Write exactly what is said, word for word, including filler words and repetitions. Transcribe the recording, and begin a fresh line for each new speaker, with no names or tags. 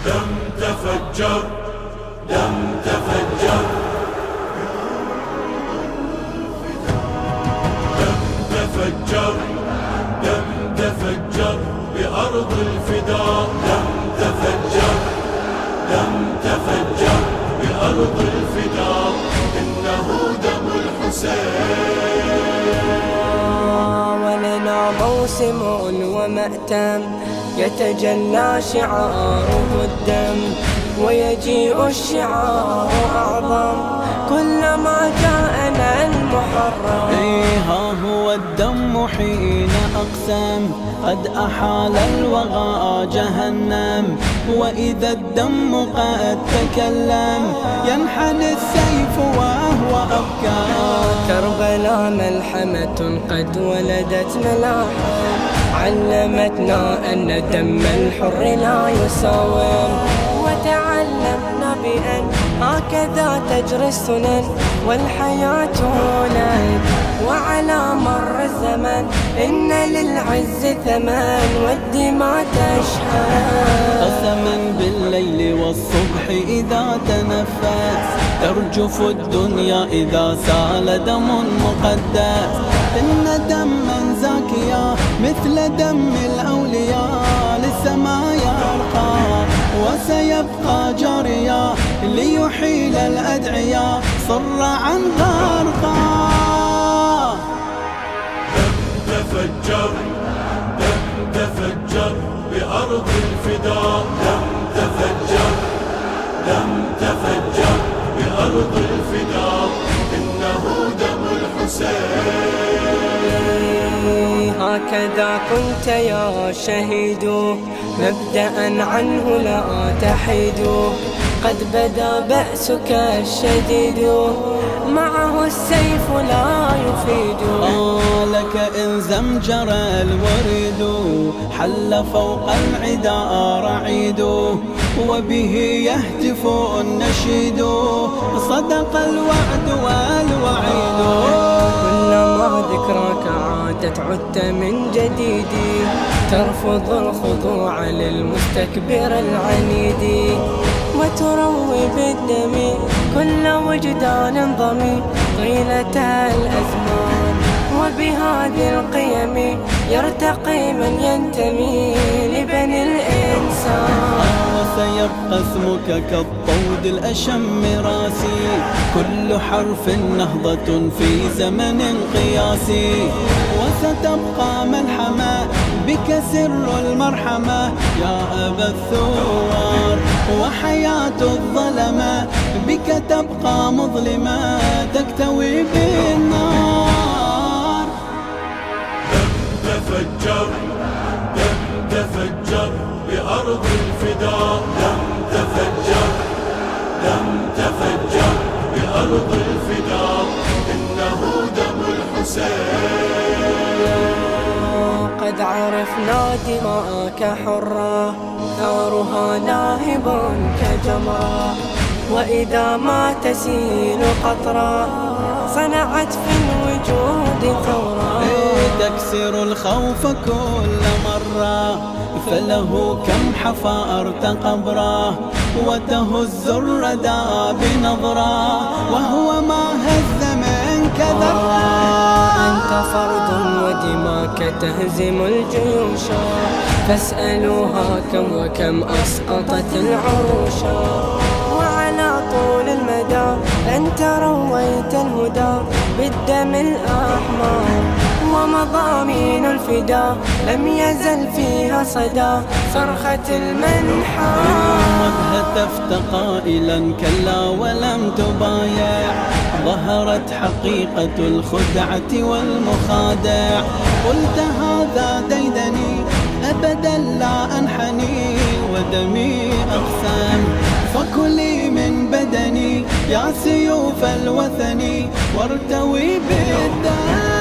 دم تفجر دم تفجر دم تفجر دم تفجر بأرض الفداء دم تفجر دم تفجر بأرض الفداء إنه دم الحسين.
ولنا موسم ومأتم يتجلى شعاره الدم ويجيء الشعار أعظم كلما جاءنا المحرم.
إيه ها هو الدم حين أقسم قد أحال الوغى جهنم وإذا الدم قد تكلم ينحني السيف وهو أبكام.
كربلاء ملحمة قد ولدت ملاحم علمتنا أن دم الحر لا يساوم وتعلمنا بأن هكذا تجري السنن والحياة لن وعلى مر الزمن إن للعز ثمن والدماء تشهد.
قسما بالليل والصبح إذا تنفس ترجف الدنيا إذا سال دم مقدس. إن دما زاكيا مثل دم الأولياء للسماء يرقى وسيبقى جاريا ليحيل الأدعياء صر عن غرقا.
دم تفجر دم تفجر بأرض الفداء دم تفجر دم تفجر بأرض الفداء إنه دم الحسين.
هكذا كنت يا شهيد مبدأ عنه لا تحيد قد بدا بأسك الشديد معه السيف لا يفيد.
آه لك إن زمجر الوريد حل فوق العدا رعيد وبه يهتف النشيد صدق الوعد والوعيد.
كلما ذكراك عادت عدت من جديد ترفض الخضوع للمستكبر العنيد وتروي بالدم كل وجدان ضمي طيلة الأزمان وبهذه القيم يرتقي من ينتمي لبني الإنسان.
وسيبقى اسمك كالطود الأشم راسي كل حرف نهضة في زمن قياسي وستبقى ملحمة بك سر المرحمة يا أبا الثوار وحياة الظلمة بك تبقى مظلمة تكتوي بالنار.
دم تفجر دم تفجر بأرض الفداء دم تفجر دم تفجر بأرض الفداء إنه دم الحسين.
قد عرفنا دماءك حرة نارها لاهب كجمرة وإذا ما تسيل قطرة صنعت في الوجود ثورة.
تكسر الخوف كل مرة فله كم حفرت قبره وتهز الردى بنظرة وهو ما هز منك ذرة.
أنت فرد ودماك تهزم الجيوش فاسألوها كم وكم أسقطت العروش وعلى طول المدى أنت رويت الهدى بالدم الأحمر ومضامين الفدا لم يزل فيها صدى صرخة المنحى.
هتفت قائلا كلا ولم تبايع ظهرت حقيقة الخدعة والمخادع قلت هذا ديدني أبدا لا أنحني ودمي أقسام فكلي من بدني يا سيوف الوثني وارتوي بالدم.